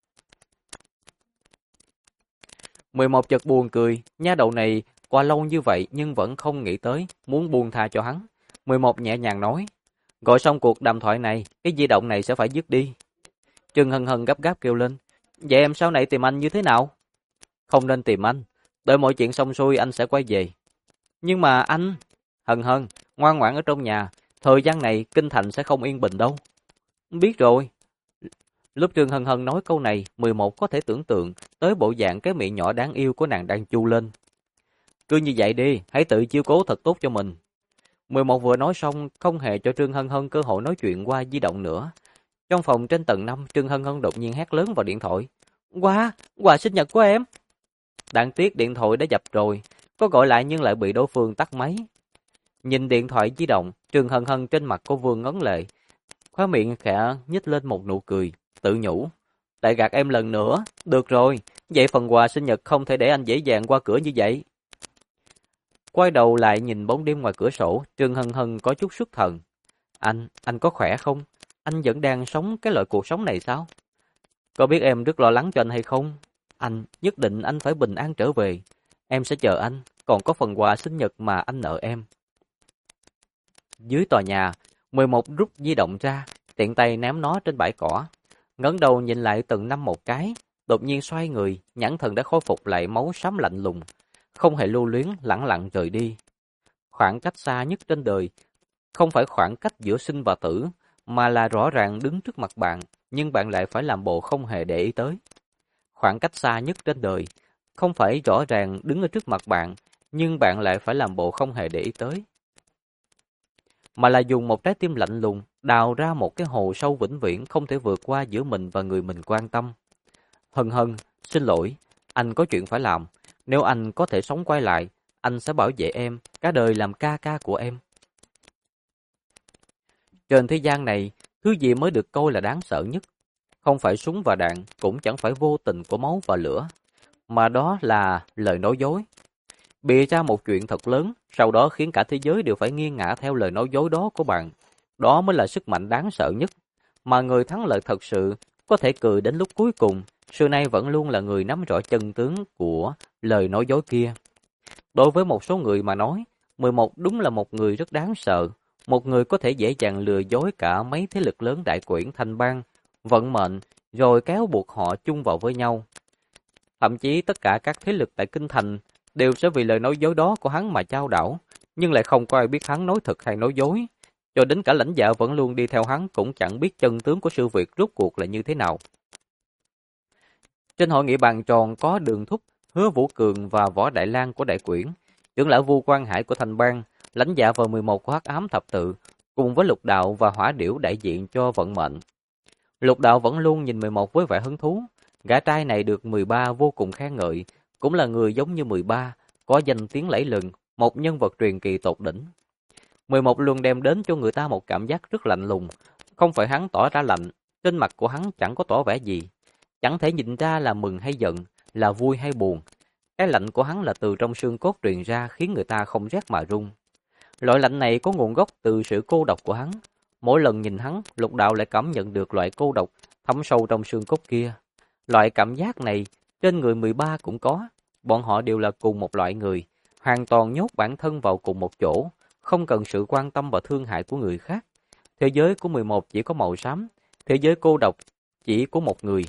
11 chợt buồn cười, nha đầu này qua lâu như vậy nhưng vẫn không nghĩ tới, muốn buông tha cho hắn. 11 nhẹ nhàng nói, gọi xong cuộc đàm thoại này, cái di động này sẽ phải dứt đi. Trương Hân Hân gấp gáp kêu lên, vậy em sau này tìm anh như thế nào? Không nên tìm anh, đợi mọi chuyện xong xuôi anh sẽ quay về. Nhưng mà anh... Hân Hân, ngoan ngoãn ở trong nhà, thời gian này kinh thành sẽ không yên bình đâu. Biết rồi. Lúc Trương Hân Hân nói câu này, 11 có thể tưởng tượng tới bộ dạng cái miệng nhỏ đáng yêu của nàng đang chu lên. Cứ như vậy đi, hãy tự chiếu cố thật tốt cho mình. 11 vừa nói xong, không hề cho Trương Hân Hân cơ hội nói chuyện qua di động nữa. Trong phòng trên tầng 5, Trương Hân Hân đột nhiên hét lớn vào điện thoại. Quà sinh nhật của em. Đáng tiếc điện thoại đã dập rồi, có gọi lại nhưng lại bị đối phương tắt máy. Nhìn điện thoại di động, Trương Hân Hân trên mặt cô vương ngấn lệ, khóe miệng khẽ nhếch lên một nụ cười, tự nhủ. Lại gạt em lần nữa, được rồi, vậy phần quà sinh nhật không thể để anh dễ dàng qua cửa như vậy. Quay đầu lại nhìn bóng đêm ngoài cửa sổ, Trương Hân Hân có chút xuất thần. Anh có khỏe không? Anh vẫn đang sống cái loại cuộc sống này sao? Có biết em rất lo lắng cho anh hay không? Anh, nhất định anh phải bình an trở về. Em sẽ chờ anh, còn có phần quà sinh nhật mà anh nợ em. Dưới tòa nhà, 11 rút di động ra, tiện tay ném nó trên bãi cỏ. Ngẩng đầu nhìn lại từng năm một cái, đột nhiên xoay người, nhãn thần đã khôi phục lại máu xám lạnh lùng, không hề lưu luyến, lẳng lặng rời đi. Khoảng cách xa nhất trên đời, không phải khoảng cách giữa sinh và tử, mà là rõ ràng đứng trước mặt bạn, nhưng bạn lại phải làm bộ không hề để ý tới. Khoảng cách xa nhất trên đời, không phải rõ ràng đứng ở trước mặt bạn, nhưng bạn lại phải làm bộ không hề để ý tới. Mà là dùng một trái tim lạnh lùng, đào ra một cái hồ sâu vĩnh viễn không thể vượt qua giữa mình và người mình quan tâm. Hân Hân, xin lỗi, anh có chuyện phải làm. Nếu anh có thể sống quay lại, anh sẽ bảo vệ em, cả đời làm ca ca của em. Trên thế gian này, thứ gì mới được coi là đáng sợ nhất? Không phải súng và đạn, cũng chẳng phải vô tình của máu và lửa, mà đó là lời nói dối. Bịa ra một chuyện thật lớn, sau đó khiến cả thế giới đều phải nghiêng ngã theo lời nói dối đó của bạn. Đó mới là sức mạnh đáng sợ nhất. Mà người thắng lợi thật sự có thể cười đến lúc cuối cùng, xưa nay vẫn luôn là người nắm rõ chân tướng của lời nói dối kia. Đối với một số người mà nói, 11 đúng là một người rất đáng sợ, một người có thể dễ dàng lừa dối cả mấy thế lực lớn đại quyển thành bang, vận mệnh, rồi kéo buộc họ chung vào với nhau. Thậm chí tất cả các thế lực tại Kinh Thành đều sẽ vì lời nói dối đó của hắn mà chao đảo, nhưng lại không có ai biết hắn nói thật hay nói dối. Cho đến cả lãnh đạo vẫn luôn đi theo hắn cũng chẳng biết chân tướng của sự việc rốt cuộc là như thế nào. Trên hội nghị bàn tròn có Đường Thúc, Hứa Vũ Cường và Võ Đại Lang của Đại Quyển, trưởng lão Vu Quan Hải của Thành Bang, lãnh dạ vào 11 của Hắc Ám Thập Tự, cùng với Lục Đạo và Hỏa Điểu đại diện cho vận mệnh. Lục Đạo vẫn luôn nhìn 11 với vẻ hứng thú, gã trai này được 13 vô cùng khen ngợi, cũng là người giống như 13, có danh tiếng lẫy lừng, một nhân vật truyền kỳ tột đỉnh. 11 luôn đem đến cho người ta một cảm giác rất lạnh lùng. Không phải hắn tỏ ra lạnh, trên mặt của hắn chẳng có tỏ vẻ gì. Chẳng thể nhìn ra là mừng hay giận, là vui hay buồn. Cái lạnh của hắn là từ trong xương cốt truyền ra khiến người ta không rét mà run. Loại lạnh này có nguồn gốc từ sự cô độc của hắn. Mỗi lần nhìn hắn, Lục Đạo lại cảm nhận được loại cô độc thấm sâu trong xương cốt kia. Loại cảm giác này trên người 13 cũng có. Bọn họ đều là cùng một loại người, hoàn toàn nhốt bản thân vào cùng một chỗ, không cần sự quan tâm và thương hại của người khác. Thế giới của 11 chỉ có màu xám, thế giới cô độc chỉ có một người.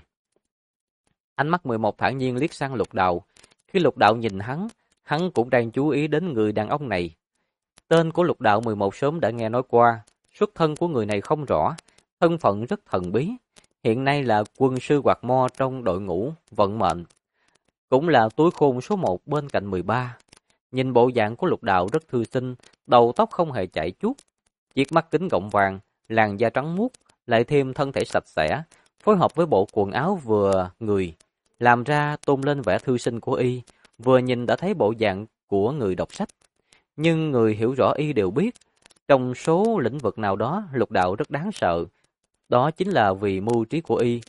Ánh mắt 11 thản nhiên liếc sang Lục Đạo. Khi Lục Đạo nhìn hắn cũng đang chú ý đến người đàn ông này. Tên của Lục Đạo 11 sớm đã nghe nói qua, xuất thân của người này không rõ, thân phận rất thần bí. Hiện nay là quân sư quạt mo trong đội ngũ vận mệnh, cũng là túi khôn số 1 bên cạnh 13. Nhìn bộ dạng của Lục Đạo rất thư sinh, đầu tóc không hề chảy chuốt, chiếc mắt kính gọng vàng, làn da trắng muốt, lại thêm thân thể sạch sẽ, phối hợp với bộ quần áo vừa người, làm ra tôn lên vẻ thư sinh của y, vừa nhìn đã thấy bộ dạng của người đọc sách. Nhưng người hiểu rõ y đều biết, trong số lĩnh vực nào đó Lục Đạo rất đáng sợ, đó chính là vì mưu trí của y.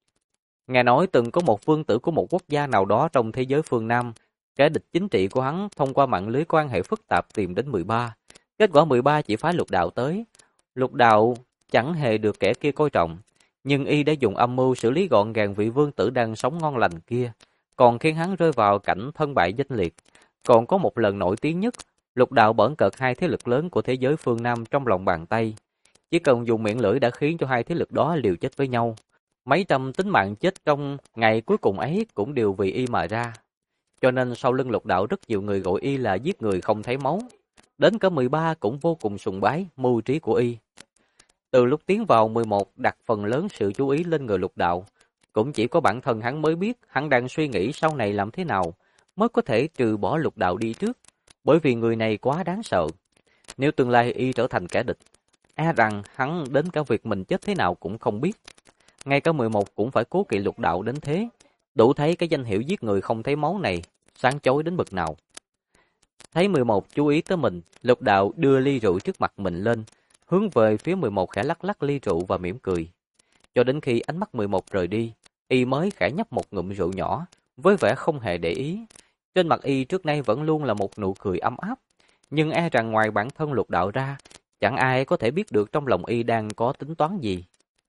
Nghe nói từng có một vương tử của một quốc gia nào đó trong thế giới phương Nam, kẻ địch chính trị của hắn thông qua mạng lưới quan hệ phức tạp tìm đến 13. Kết quả 13 chỉ phái Lục Đạo tới. Lục Đạo chẳng hề được kẻ kia coi trọng, nhưng y đã dùng âm mưu xử lý gọn gàng vị vương tử đang sống ngon lành kia, còn khiến hắn rơi vào cảnh thân bại danh liệt. Còn có một lần nổi tiếng nhất, Lục Đạo bỡn cợt hai thế lực lớn của thế giới phương Nam trong lòng bàn tay. Chỉ cần dùng miệng lưỡi đã khiến cho hai thế lực đó liều chết với nhau. Mấy trăm tính mạng chết trong ngày cuối cùng ấy cũng đều vì y mà ra. Cho nên sau lưng Lục Đạo rất nhiều người gọi y là giết người không thấy máu. Đến cả 13 cũng vô cùng sùng bái mưu trí của y. Từ lúc tiến vào 11 đặt phần lớn sự chú ý lên người Lục Đạo. Cũng chỉ có bản thân hắn mới biết hắn đang suy nghĩ sau này làm thế nào mới có thể trừ bỏ Lục Đạo đi trước. Bởi vì người này quá đáng sợ. Nếu tương lai y trở thành kẻ địch, e rằng hắn đến cả việc mình chết thế nào cũng không biết. Ngay cả 11 cũng phải cố kỵ Lục Đạo đến thế. Đủ thấy cái danh hiệu giết người không thấy máu này sáng chói đến bậc nào. Thấy 11 chú ý tới mình, Lục Đạo đưa ly rượu trước mặt mình lên, hướng về phía 11 khẽ lắc lắc ly rượu và mỉm cười. Cho đến khi ánh mắt 11 rời đi, y mới khẽ nhấp một ngụm rượu nhỏ, với vẻ không hề để ý. Trên mặt y trước nay vẫn luôn là một nụ cười ấm áp, nhưng e rằng ngoài bản thân Lục Đạo ra, chẳng ai có thể biết được trong lòng y đang có tính toán gì.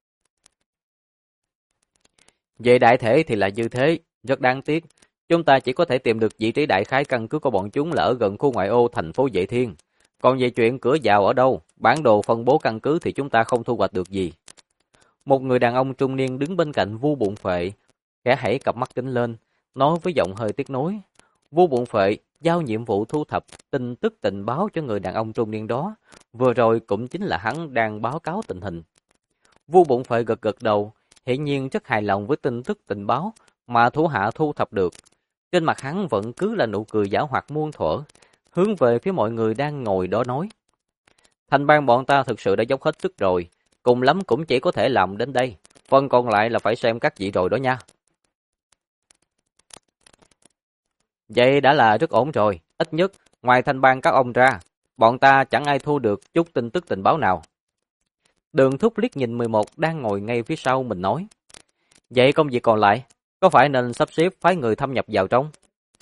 Về đại thể thì là như thế, rất đáng tiếc. Chúng ta chỉ có thể tìm được vị trí đại khái căn cứ của bọn chúng là ở gần khu ngoại ô thành phố Vệ Thiên. Còn về chuyện cửa vào ở đâu, bản đồ phân bố căn cứ thì chúng ta không thu hoạch được gì. Một người đàn ông trung niên đứng bên cạnh Vu Bụng Phệ, khẽ hãy cặp mắt kính lên, nói với giọng hơi tiếc nuối. Vu Bụng Phệ giao nhiệm vụ thu thập tin tức tình báo cho người đàn ông trung niên đó, vừa rồi cũng chính là hắn đang báo cáo tình hình. Vu Bụng Phệ gật gật đầu, hiển nhiên rất hài lòng với tin tức tình báo mà thủ hạ thu thập được. Trên mặt hắn vẫn cứ là nụ cười giảo hoạt muôn thuở, hướng về phía mọi người đang ngồi đó nói. Thành bang bọn ta thực sự đã dốc hết sức rồi, cùng lắm cũng chỉ có thể làm đến đây, phần còn lại là phải xem các vị rồi đó nha. Vậy đã là rất ổn rồi, ít nhất ngoài thành bang các ông ra, bọn ta chẳng ai thu được chút tin tức tình báo nào. Đường Thúc liếc nhìn 11 đang ngồi ngay phía sau mình nói. Vậy công việc còn lại, có phải nên sắp xếp phái người thâm nhập vào trong?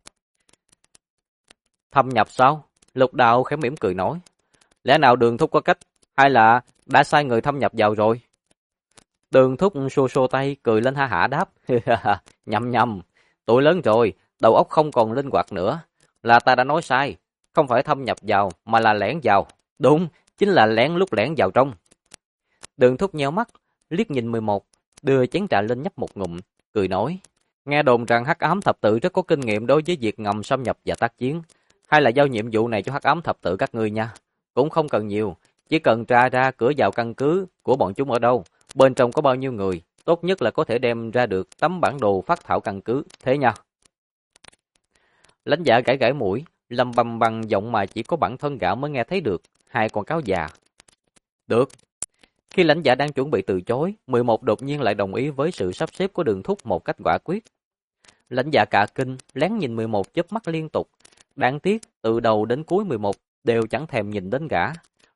Thâm nhập sao? Lục Đạo khẽ mỉm cười nói. Lẽ nào Đường Thúc có cách, hay là đã sai người thâm nhập vào rồi? Đường Thúc xô xô tay, cười lên ha hả đáp. Nhầm, tuổi lớn rồi, đầu óc không còn linh hoạt nữa. Là ta đã nói sai, không phải thâm nhập vào, mà là lẻn vào. Đúng, chính là lẻn vào trong. Đường Thúc nheo mắt, liếc nhìn 11, đưa chén trà lên nhấp một ngụm, cười nói. Nghe đồn rằng Hắc Ám Thập Tự rất có kinh nghiệm đối với việc ngầm xâm nhập và tác chiến. Hay là giao nhiệm vụ này cho Hắc Ám Thập Tự các ngươi nha. Cũng không cần nhiều, chỉ cần tra ra cửa vào căn cứ của bọn chúng ở đâu, bên trong có bao nhiêu người, tốt nhất là có thể đem ra được tấm bản đồ phát thảo căn cứ, thế nha. Lãnh Dạ gãi gãi mũi, lầm bầm bằng giọng mà chỉ có bản thân gã mới nghe thấy được, hai con cáo già. Được. Khi Lãnh Dạ đang chuẩn bị từ chối, 11 đột nhiên lại đồng ý với sự sắp xếp của Đường Thúc một cách quả quyết. Lãnh Dạ cả kinh, lén nhìn 11 chớp mắt liên tục. Đáng tiếc, từ đầu đến cuối 11 đều chẳng thèm nhìn đến gã.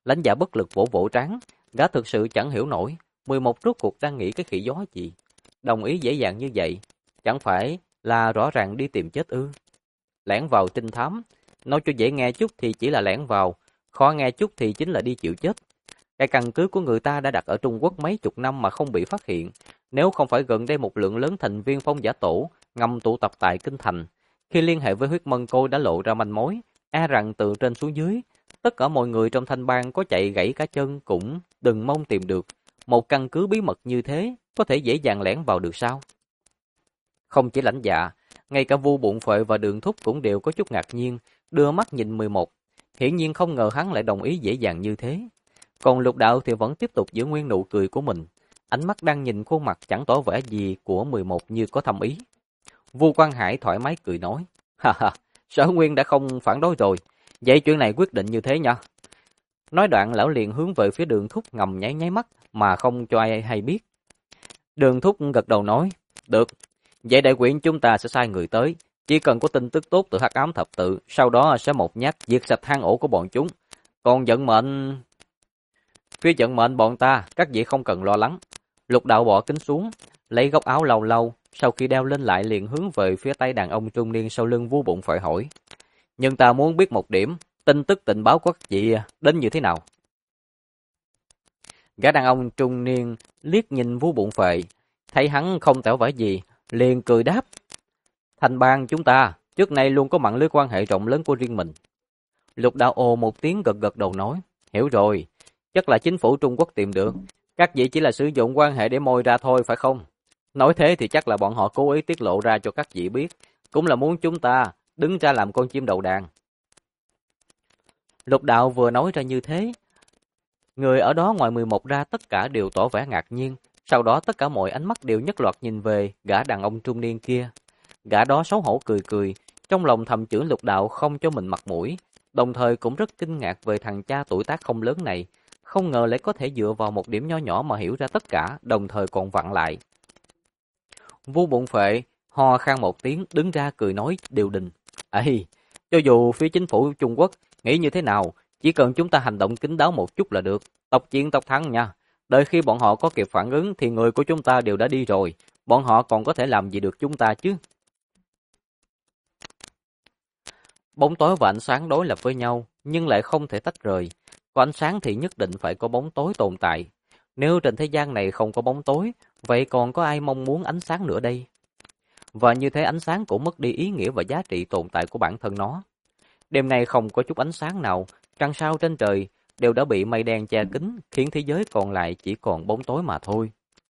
Lãnh Dạ bất lực vỗ vỗ trán, gã thực sự chẳng hiểu nổi, 11 rốt cuộc đang nghĩ cái khỉ gió gì. Đồng ý dễ dàng như vậy, chẳng phải là rõ ràng đi tìm chết ư? Lẻn vào trinh thám, nói cho dễ nghe chút thì chỉ là lẻn vào, khó nghe chút thì chính là đi chịu chết. Cái căn cứ của người ta đã đặt ở Trung Quốc mấy chục năm mà không bị phát hiện. Nếu không phải gần đây một lượng lớn thành viên Phong Giả Tổ ngầm tụ tập tại Kinh Thành, khi liên hệ với huyết mân côi đã lộ ra manh mối, e rằng từ trên xuống dưới, tất cả mọi người trong thanh bang có chạy gãy cả chân cũng đừng mong tìm được. Một căn cứ bí mật như thế có thể dễ dàng lẻn vào được sao? Không chỉ Lãnh Dạ, ngay cả Vu Bụng Phệ và Đường Thúc cũng đều có chút ngạc nhiên, đưa mắt nhìn 11. Hiển nhiên không ngờ hắn lại đồng ý dễ dàng như thế. Còn Lục Đạo thì vẫn tiếp tục giữ nguyên nụ cười của mình. Ánh mắt đang nhìn khuôn mặt chẳng tỏ vẻ gì của 11 như có thâm ý. Vu Quang Hải thoải mái cười nói, ha ha, Sở Nguyên đã không phản đối rồi, vậy chuyện này quyết định như thế nha. Nói đoạn lão liền hướng về phía Đường Thúc ngầm nháy nháy mắt mà không cho ai hay biết. Đường Thúc gật đầu nói, được, vậy đại quyển chúng ta sẽ sai người tới, chỉ cần có tin tức tốt từ Hắc Ám Thập Tự, sau đó sẽ một nhát diệt sạch hang ổ của bọn chúng. Còn vận mệnh... Phía vận mệnh bọn ta, các vị không cần lo lắng. Lục Đạo bỏ kính xuống, lấy góc áo lâu lâu, sau khi đeo lên lại liền hướng về phía tay đàn ông trung niên sau lưng Vu Bụng Phệ hỏi. Nhưng ta muốn biết một điểm, tin tức tình báo của các vị đến như thế nào? Gã đàn ông trung niên liếc nhìn Vu Bụng Phệ, thấy hắn không tỏ vẻ gì, liền cười đáp. Thành bang chúng ta, trước nay luôn có mạng lưới quan hệ rộng lớn của riêng mình. Lục Đạo ồ một tiếng gật gật đầu nói, hiểu rồi, chắc là chính phủ Trung Quốc tìm được. Các vị chỉ là sử dụng quan hệ để môi ra thôi phải không? Nói thế thì chắc là bọn họ cố ý tiết lộ ra cho các vị biết, cũng là muốn chúng ta đứng ra làm con chim đầu đàn. Lục Đạo vừa nói ra như thế, người ở đó ngoài 11 ra tất cả đều tỏ vẻ ngạc nhiên, sau đó tất cả mọi ánh mắt đều nhất loạt nhìn về gã đàn ông trung niên kia. Gã đó xấu hổ cười cười, trong lòng thầm chửi Lục Đạo không cho mình mặt mũi, đồng thời cũng rất kinh ngạc về thằng cha tuổi tác không lớn này, không ngờ lại có thể dựa vào một điểm nho nhỏ mà hiểu ra tất cả, đồng thời còn vặn lại. Vu Bụng Phệ ho khan một tiếng, đứng ra cười nói điều đình. Ê, cho dù phía chính phủ Trung Quốc nghĩ như thế nào, chỉ cần chúng ta hành động kín đáo một chút là được, tộc chiến tộc thắng nha. Đợi khi bọn họ có kịp phản ứng thì người của chúng ta đều đã đi rồi, bọn họ còn có thể làm gì được chúng ta chứ? Bóng tối và ánh sáng đối lập với nhau, nhưng lại không thể tách rời. Có ánh sáng thì nhất định phải có bóng tối tồn tại. Nếu trên thế gian này không có bóng tối, vậy còn có ai mong muốn ánh sáng nữa đây? Và như thế ánh sáng cũng mất đi ý nghĩa và giá trị tồn tại của bản thân nó. Đêm nay không có chút ánh sáng nào, trăng sao trên trời đều đã bị mây đen che kín, khiến thế giới còn lại chỉ còn bóng tối mà thôi.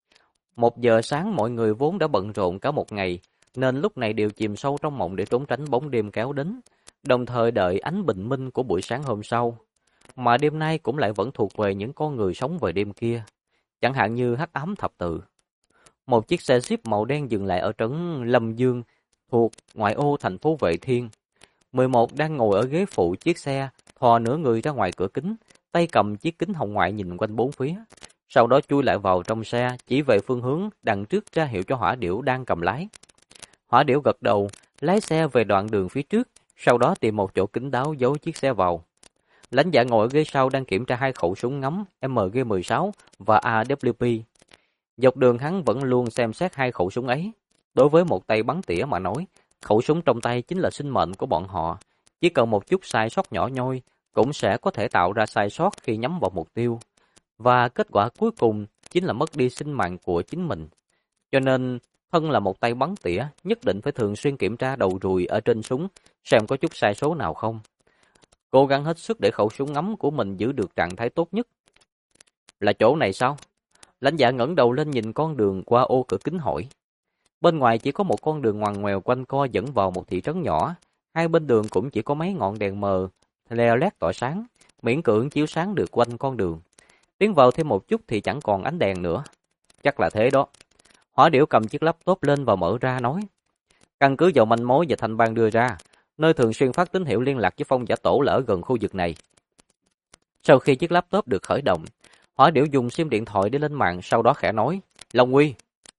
1 giờ sáng mọi người vốn đã bận rộn cả một ngày, nên lúc này đều chìm sâu trong mộng để trốn tránh bóng đêm kéo đến, đồng thời đợi ánh bình minh của buổi sáng hôm sau. Mà đêm nay cũng lại vẫn thuộc về những con người sống về đêm kia, chẳng hạn như Hắc Ám Thập Tự. Một chiếc xe Jeep màu đen dừng lại ở trấn Lâm Dương, thuộc ngoại ô thành phố Vệ Thiên. 11 đang ngồi ở ghế phụ chiếc xe, thò nửa người ra ngoài cửa kính, tay cầm chiếc kính hồng ngoại nhìn quanh bốn phía. Sau đó chui lại vào trong xe, chỉ về phương hướng đằng trước ra hiệu cho Hỏa Điểu đang cầm lái. Hỏa Điểu gật đầu, lái xe về đoạn đường phía trước, sau đó tìm một chỗ kín đáo giấu chiếc xe vào. Lãnh Dạ ngồi ở ghế sau đang kiểm tra 2 khẩu súng ngắm MG16 và AWP. Dọc đường hắn vẫn luôn xem xét 2 khẩu súng ấy. Đối với một tay bắn tỉa mà nói, khẩu súng trong tay chính là sinh mệnh của bọn họ. Chỉ cần một chút sai sót nhỏ nhoi, cũng sẽ có thể tạo ra sai sót khi nhắm vào mục tiêu. Và kết quả cuối cùng chính là mất đi sinh mạng của chính mình. Cho nên, thân là một tay bắn tỉa, nhất định phải thường xuyên kiểm tra đầu ruồi ở trên súng, xem có chút sai số nào không. Cố gắng hết sức để khẩu súng ngắm của mình giữ được trạng thái tốt nhất. Là chỗ này sao? Lãnh Dạ ngẩng đầu lên nhìn con đường qua ô cửa kính hỏi. Bên ngoài chỉ có một con đường ngoằn ngoèo quanh co dẫn vào một thị trấn nhỏ. Hai bên đường cũng chỉ có mấy ngọn đèn mờ, leo lét tỏa sáng, miễn cưỡng chiếu sáng được quanh con đường. Tiến vào thêm một chút thì chẳng còn ánh đèn nữa. Chắc là thế đó. Hỏa Điểu cầm chiếc laptop lên và mở ra nói. Căn cứ vào manh mối và Thanh Bang đưa ra, nơi thường xuyên phát tín hiệu liên lạc với Phong Giả Tổ là ở gần khu vực này. Sau khi chiếc laptop được khởi động, Hỏa Điểu dùng sim điện thoại để lên mạng, sau đó khẽ nói, Long Uy.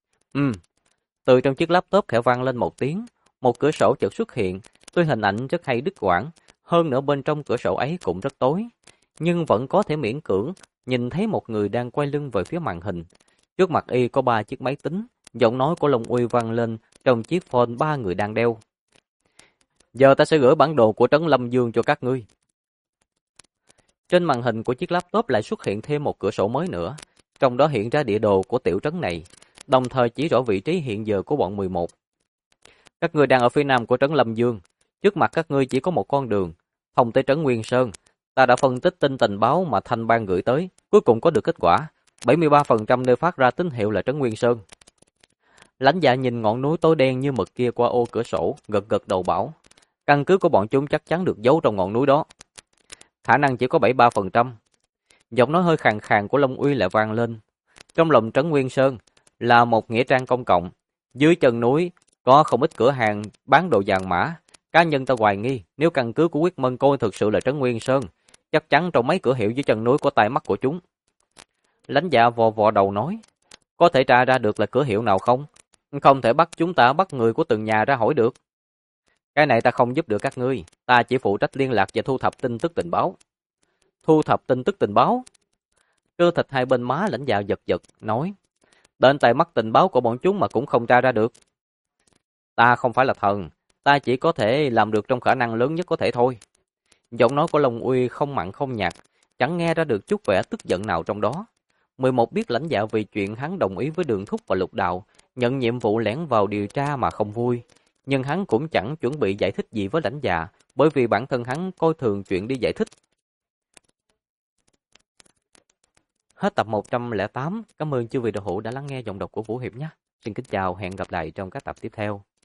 Từ trong chiếc laptop khẽ vang lên một tiếng, một cửa sổ chợt xuất hiện, tuy hình ảnh rất hay đứt quãng, hơn nữa bên trong cửa sổ ấy cũng rất tối. nhưng vẫn có thể miễn cưỡng nhìn thấy một người đang quay lưng về phía màn hình. Trước mặt y có 3 chiếc máy tính, giọng nói của Long Uy vang lên trong chiếc phone 3 người đang đeo. Giờ ta sẽ gửi bản đồ của trấn Lâm Dương cho các ngươi. Trên màn hình của chiếc laptop lại xuất hiện thêm một cửa sổ mới nữa, trong đó hiện ra địa đồ của tiểu trấn này, đồng thời chỉ rõ vị trí hiện giờ của bọn 11. Các ngươi đang ở phía nam của trấn Lâm Dương, trước mặt các ngươi chỉ có một con đường, thông tới trấn Nguyên Sơn. Ta đã phân tích tin tình báo mà Thanh Bang gửi tới, cuối cùng có được kết quả, 73% nơi phát ra tín hiệu là trấn Nguyên Sơn. Lãnh Dạ nhìn ngọn núi tối đen như mực kia qua ô cửa sổ, gật gật đầu bảo, căn cứ của bọn chúng chắc chắn được giấu trong ngọn núi đó. Khả năng chỉ có 73%. Giọng nói hơi khàn khàn của Long Uy lại vang lên. Trong lòng trấn Nguyên Sơn là một nghĩa trang công cộng. Dưới chân núi có không ít cửa hàng bán đồ vàng mã. Cá nhân ta hoài nghi nếu căn cứ của Quyết Mân Côi thực sự là trấn Nguyên Sơn, chắc chắn trong mấy cửa hiệu dưới chân núi có tai mắt của chúng. Lãnh Dạ vò vò đầu nói, có thể tra ra được là cửa hiệu nào không? Không thể bắt chúng ta bắt người của từng nhà ra hỏi được. Cái này ta không giúp được các ngươi, ta chỉ phụ trách liên lạc và thu thập tin tức tình báo. Thu thập tin tức tình báo? Cơ thịt hai bên má Lãnh Dạ giật giật, nói, đến tay mắt tình báo của bọn chúng mà cũng không tra ra được. Ta không phải là thần, ta chỉ có thể làm được trong khả năng lớn nhất có thể thôi. Giọng nói của Long Uy không mặn không nhạt, chẳng nghe ra được chút vẻ tức giận nào trong đó. 11 biết Lãnh Dạ vì chuyện hắn đồng ý với Đường Thúc và Lục Đạo, nhận nhiệm vụ lẻn vào điều tra mà không vui. Nhưng hắn cũng chẳng chuẩn bị giải thích gì với Lãnh Dạ, bởi vì bản thân hắn coi thường chuyện đi giải thích. Hết tập 108, cảm ơn chư vị đạo hữu đã lắng nghe giọng đọc của Vũ Hiệp nhé. Xin kính chào, hẹn gặp lại trong các tập tiếp theo.